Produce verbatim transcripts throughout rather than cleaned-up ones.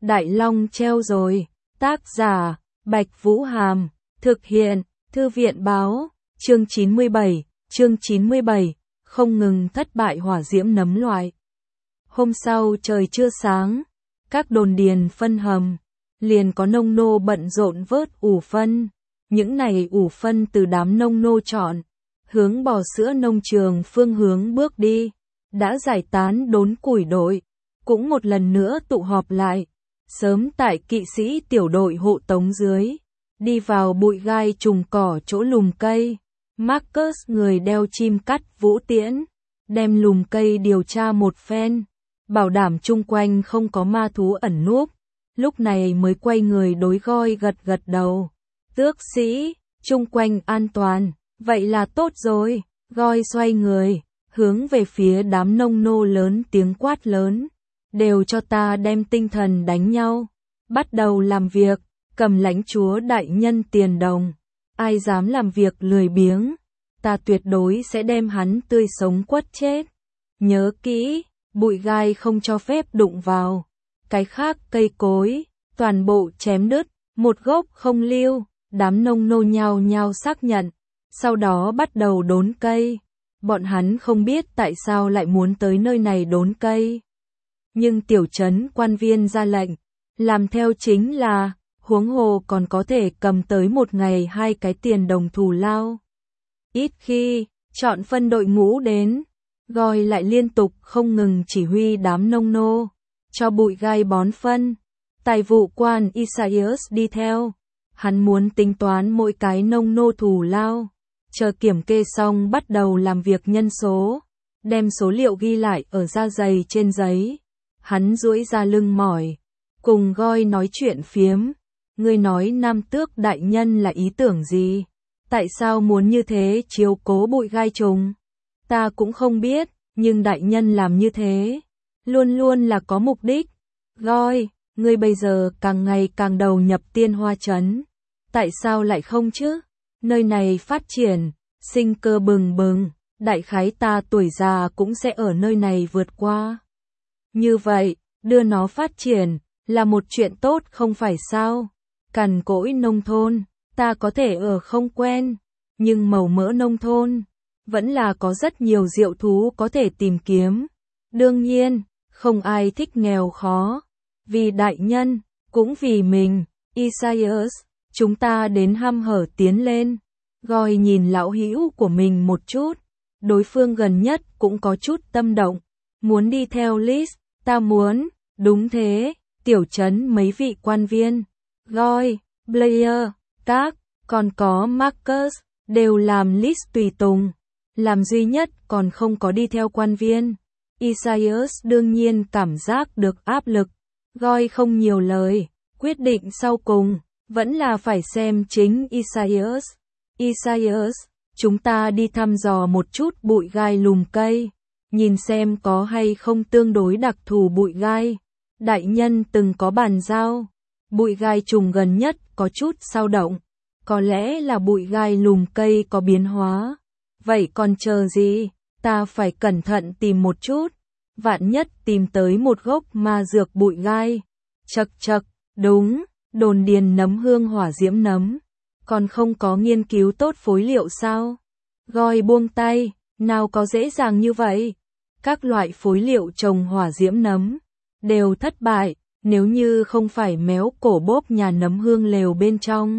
Đại Long treo rồi. Tác giả, Bạch Vũ Hàm. Thực hiện, Thư viện báo. Chương chín mươi bảy, chương chín mươi bảy, không ngừng thất bại hỏa diễm nấm loại. Hôm sau trời chưa sáng, các đồn điền phân hầm, liền có nông nô bận rộn vớt ủ phân. Những này ủ phân từ đám nông nô chọn, hướng bò sữa nông trường phương hướng bước đi, đã giải tán đốn củi đội, cũng một lần nữa tụ họp lại, sớm tại kỵ sĩ tiểu đội hộ tống dưới, đi vào bụi gai trùng cỏ chỗ lùm cây. Marcus người đeo chim cắt vũ tiễn, đem lùm cây điều tra một phen, bảo đảm chung quanh không có ma thú ẩn núp, lúc này mới quay người đối Goi gật gật đầu. Tước sĩ, chung quanh an toàn, vậy là tốt rồi. Goi xoay người, hướng về phía đám nông nô lớn tiếng quát lớn, đều cho ta đem tinh thần đánh nhau, bắt đầu làm việc, cầm lãnh chúa đại nhân tiền đồng, ai dám làm việc lười biếng, ta tuyệt đối sẽ đem hắn tươi sống quất chết. Nhớ kỹ, bụi gai không cho phép đụng vào, cái khác cây cối, toàn bộ chém đứt, một gốc không lưu. Đám nông nô nhao nhao xác nhận, sau đó bắt đầu đốn cây. Bọn hắn không biết tại sao lại muốn tới nơi này đốn cây. Nhưng tiểu trấn quan viên ra lệnh, làm theo chính là, huống hồ còn có thể cầm tới một ngày hai cái tiền đồng thù lao. Ít khi, chọn phân đội ngũ đến, Goi lại liên tục không ngừng chỉ huy đám nông nô, cho bụi gai bón phân. Tài vụ quan Isaias đi theo. Hắn muốn tính toán mỗi cái nông nô thù lao, chờ kiểm kê xong bắt đầu làm việc nhân số, đem số liệu ghi lại ở da dày trên giấy. Hắn duỗi ra lưng mỏi, cùng Goi nói chuyện phiếm. Ngươi nói Nam Tước đại nhân là ý tưởng gì? Tại sao muốn như thế chiếu cố bụi gai trùng? Ta cũng không biết, nhưng đại nhân làm như thế, luôn luôn là có mục đích. Goi, ngươi bây giờ càng ngày càng đầu nhập Tiên Hoa Trấn. Tại sao lại không chứ? Nơi này phát triển, sinh cơ bừng bừng, đại khái ta tuổi già cũng sẽ ở nơi này vượt qua. Như vậy, đưa nó phát triển, là một chuyện tốt không phải sao? Cằn cỗi nông thôn, ta có thể ở không quen, nhưng màu mỡ nông thôn, vẫn là có rất nhiều diệu thú có thể tìm kiếm. Đương nhiên, không ai thích nghèo khó. Vì đại nhân, cũng vì mình, Isaias, chúng ta đến hăm hở tiến lên. Goi nhìn lão hữu của mình một chút, đối phương gần nhất cũng có chút tâm động, muốn đi theo list, ta muốn, đúng thế, tiểu trấn mấy vị quan viên, Goi, Blair, các, còn có Marcus, đều làm list tùy tùng, làm duy nhất còn không có đi theo quan viên. Isaias đương nhiên cảm giác được áp lực. Goi không nhiều lời, quyết định sau cùng, vẫn là phải xem chính Isaias. Isaias, chúng ta đi thăm dò một chút bụi gai lùm cây, nhìn xem có hay không tương đối đặc thù bụi gai. Đại nhân từng có bàn giao, bụi gai trùng gần nhất có chút dao động, có lẽ là bụi gai lùm cây có biến hóa. Vậy còn chờ gì, ta phải cẩn thận tìm một chút. Vạn nhất tìm tới một gốc ma dược bụi gai. Chậc chậc, đúng, đồn điền nấm hương hỏa diễm nấm. Còn không có nghiên cứu tốt phối liệu sao? Goi buông tay, nào có dễ dàng như vậy. Các loại phối liệu trồng hỏa diễm nấm đều thất bại, nếu như không phải méo cổ bốp nhà nấm hương lều bên trong.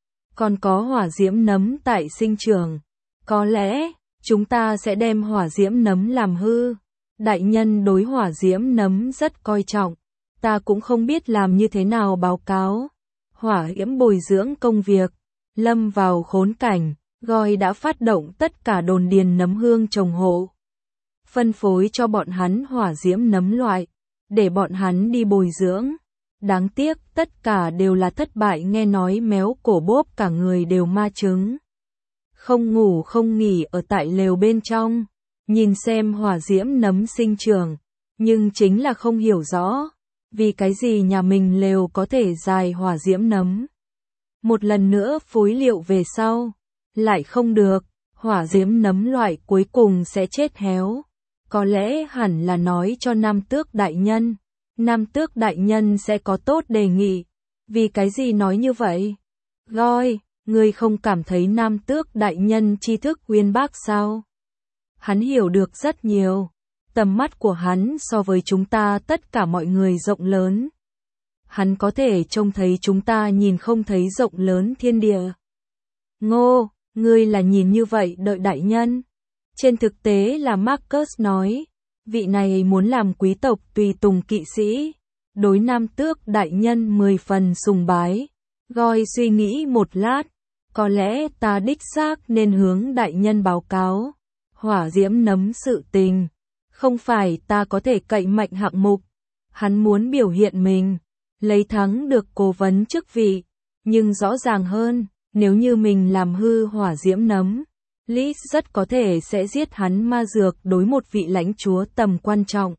Còn có hỏa diễm nấm tại sinh trưởng. Có lẽ, chúng ta sẽ đem hỏa diễm nấm làm hư. Đại nhân đối hỏa diễm nấm rất coi trọng, ta cũng không biết làm như thế nào báo cáo. Hỏa diễm bồi dưỡng công việc, lâm vào khốn cảnh, Goi đã phát động tất cả đồn điền nấm hương trồng hộ. Phân phối cho bọn hắn hỏa diễm nấm loại, để bọn hắn đi bồi dưỡng. Đáng tiếc tất cả đều là thất bại, nghe nói méo cổ bốp cả người đều ma chứng. Không ngủ không nghỉ ở tại lều bên trong. Nhìn xem hỏa diễm nấm sinh trưởng, nhưng chính là không hiểu rõ, vì cái gì nhà mình lều có thể dài hỏa diễm nấm. Một lần nữa phối liệu về sau, lại không được, hỏa diễm nấm loại cuối cùng sẽ chết héo. Có lẽ hẳn là nói cho Nam Tước đại nhân, Nam tước đại nhân sẽ có tốt đề nghị. Vì cái gì nói như vậy? Goi, ngươi không cảm thấy nam tước đại nhân tri thức uyên bác sao? Hắn hiểu được rất nhiều. Tầm mắt của hắn so với chúng ta tất cả mọi người rộng lớn. Hắn có thể trông thấy chúng ta nhìn không thấy rộng lớn thiên địa. Ngô, ngươi là nhìn như vậy đợi đại nhân. Trên thực tế là Marcus nói, vị này muốn làm quý tộc tùy tùng kỵ sĩ. Đối nam tước đại nhân mười phần sùng bái. Goi suy nghĩ một lát, có lẽ ta đích xác nên hướng đại nhân báo cáo. Hỏa diễm nấm sự tình. Không phải ta có thể cậy mạnh hạng mục. Hắn muốn biểu hiện mình, lấy thắng được cố vấn chức vị. Nhưng rõ ràng hơn, nếu như mình làm hư hỏa diễm nấm, Liz rất có thể sẽ giết hắn ma dược đối một vị lãnh chúa tầm quan trọng.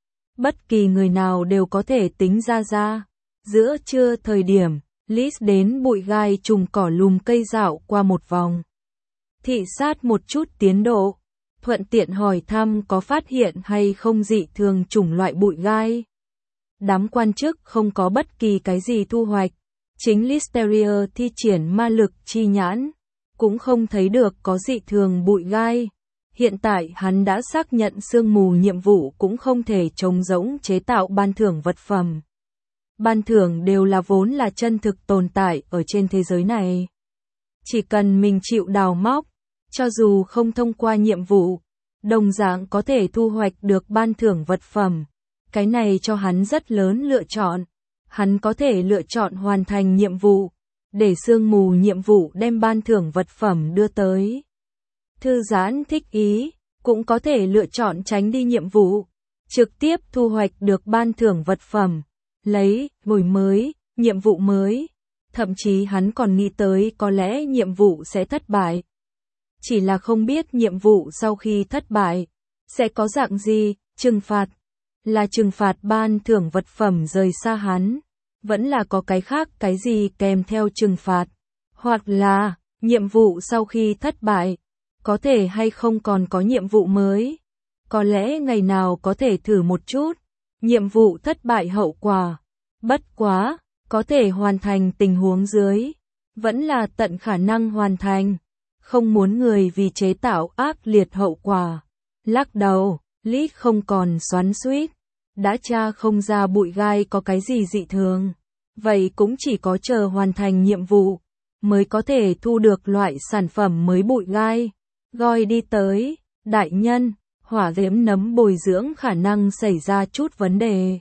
Bất kỳ người nào đều có thể tính ra ra. Giữa trưa thời điểm, Liz đến bụi gai trùng cỏ lùm cây dạo qua một vòng. Thị sát một chút tiến độ. Thuận tiện hỏi thăm có phát hiện hay không dị thường chủng loại bụi gai. Đám quan chức không có bất kỳ cái gì thu hoạch. Chính Listeria thi triển ma lực chi nhãn, cũng không thấy được có dị thường bụi gai. Hiện tại hắn đã xác nhận sương mù nhiệm vụ cũng không thể trống rỗng chế tạo ban thưởng vật phẩm. Ban thưởng đều là vốn là chân thực tồn tại ở trên thế giới này. Chỉ cần mình chịu đào móc, cho dù không thông qua nhiệm vụ, đồng dạng có thể thu hoạch được ban thưởng vật phẩm. Cái này cho hắn rất lớn lựa chọn. Hắn có thể lựa chọn hoàn thành nhiệm vụ, để sương mù nhiệm vụ đem ban thưởng vật phẩm đưa tới. Thư giãn thích ý, cũng có thể lựa chọn tránh đi nhiệm vụ, trực tiếp thu hoạch được ban thưởng vật phẩm, lấy, đổi mới, nhiệm vụ mới. Thậm chí hắn còn nghĩ tới có lẽ nhiệm vụ sẽ thất bại. Chỉ là không biết nhiệm vụ sau khi thất bại, sẽ có dạng gì, trừng phạt. Là trừng phạt ban thưởng vật phẩm rời xa hắn, vẫn là có cái khác cái gì kèm theo trừng phạt. Hoặc là, nhiệm vụ sau khi thất bại, có thể hay không còn có nhiệm vụ mới. Có lẽ ngày nào có thể thử một chút, nhiệm vụ thất bại hậu quả. Bất quá, có thể hoàn thành tình huống dưới, vẫn là tận khả năng hoàn thành. Không muốn người vì chế tạo ác liệt hậu quả. Lắc đầu, Lít không còn xoắn xuýt. Đã tra không ra bụi gai có cái gì dị thường. Vậy cũng chỉ có chờ hoàn thành nhiệm vụ, mới có thể thu được loại sản phẩm mới bụi gai. Goi đi tới, đại nhân, hỏa diễm nấm bồi dưỡng khả năng xảy ra chút vấn đề.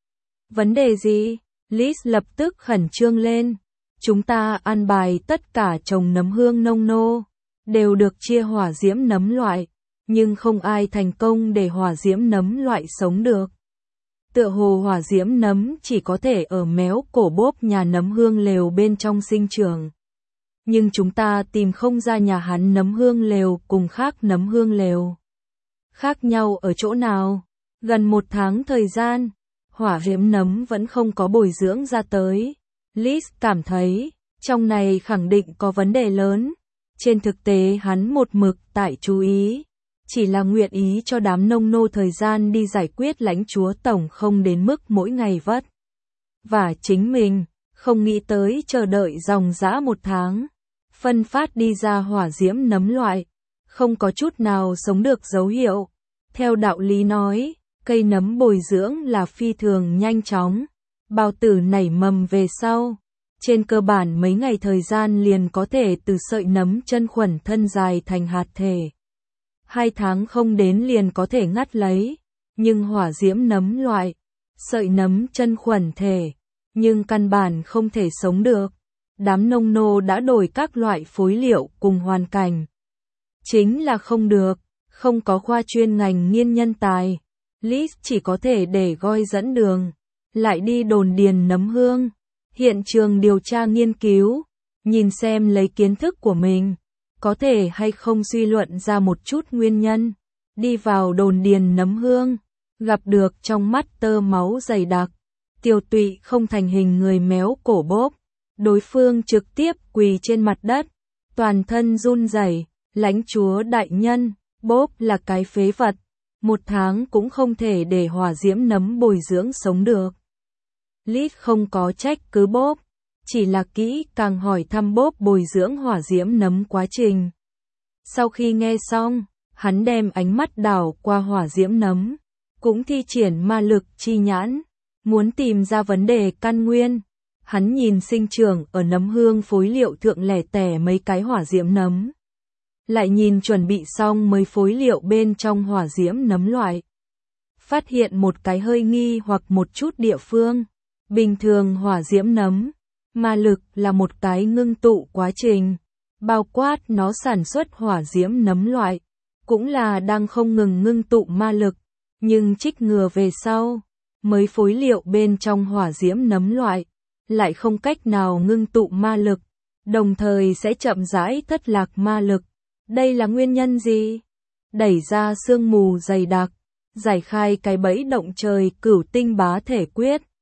Vấn đề gì? Liz lập tức khẩn trương lên. Chúng ta an bài tất cả trồng nấm hương nông nô, đều được chia hỏa diễm nấm loại, nhưng không ai thành công để hỏa diễm nấm loại sống được. Tựa hồ hỏa diễm nấm chỉ có thể ở méo cổ bốp nhà nấm hương lều bên trong sinh trưởng. Nhưng chúng ta tìm không ra nhà hắn nấm hương lều cùng khác nấm hương lều. Khác nhau ở chỗ nào? Gần một tháng thời gian, hỏa diễm nấm vẫn không có bồi dưỡng ra tới. Liz cảm thấy, trong này khẳng định có vấn đề lớn. Trên thực tế hắn một mực tại chú ý, chỉ là nguyện ý cho đám nông nô thời gian đi giải quyết lãnh chúa tổng không đến mức mỗi ngày vất. Và chính mình, không nghĩ tới chờ đợi dòng dã một tháng. Phân phát đi ra hỏa diễm nấm loại, không có chút nào sống được dấu hiệu. Theo đạo lý nói, cây nấm bồi dưỡng là phi thường nhanh chóng. Bào tử nảy mầm về sau. Trên cơ bản mấy ngày thời gian liền có thể từ sợi nấm chân khuẩn thân dài thành hạt thể. Hai tháng không đến liền có thể ngắt lấy. Nhưng hỏa diễm nấm loại, sợi nấm chân khuẩn thể, nhưng căn bản không thể sống được. Đám nông nô đã đổi các loại phối liệu cùng hoàn cảnh. Chính là không được, không có khoa chuyên ngành nghiên nhân tài. Liz chỉ có thể để Goi dẫn đường, lại đi đồn điền nấm hương, hiện trường điều tra nghiên cứu, nhìn xem lấy kiến thức của mình, có thể hay không suy luận ra một chút nguyên nhân. Đi vào đồn điền nấm hương, gặp được trong mắt tơ máu dày đặc, tiêu tụy không thành hình người méo cổ bốp. Đối phương trực tiếp quỳ trên mặt đất, toàn thân run rẩy, lãnh chúa đại nhân, bốp là cái phế vật, một tháng cũng không thể để hỏa diễm nấm bồi dưỡng sống được. Lít không có trách cứ Bob, chỉ là kỹ càng hỏi thăm Bob bồi dưỡng hỏa diễm nấm quá trình. Sau khi nghe xong, hắn đem ánh mắt đảo qua hỏa diễm nấm, cũng thi triển ma lực chi nhãn, muốn tìm ra vấn đề căn nguyên. Hắn nhìn sinh trưởng ở nấm hương phối liệu thượng lẻ tẻ mấy cái hỏa diễm nấm, lại nhìn chuẩn bị xong mấy phối liệu bên trong hỏa diễm nấm loại. Phát hiện một cái hơi nghi hoặc một chút địa phương. Bình thường hỏa diễm nấm, ma lực là một cái ngưng tụ quá trình, bao quát nó sản xuất hỏa diễm nấm loại, cũng là đang không ngừng ngưng tụ ma lực, nhưng trích ngừa về sau, mấy phối liệu bên trong hỏa diễm nấm loại, lại không cách nào ngưng tụ ma lực, đồng thời sẽ chậm rãi thất lạc ma lực. Đây là nguyên nhân gì? Đẩy ra sương mù dày đặc, giải khai cái bẫy động trời cửu tinh bá thể quyết.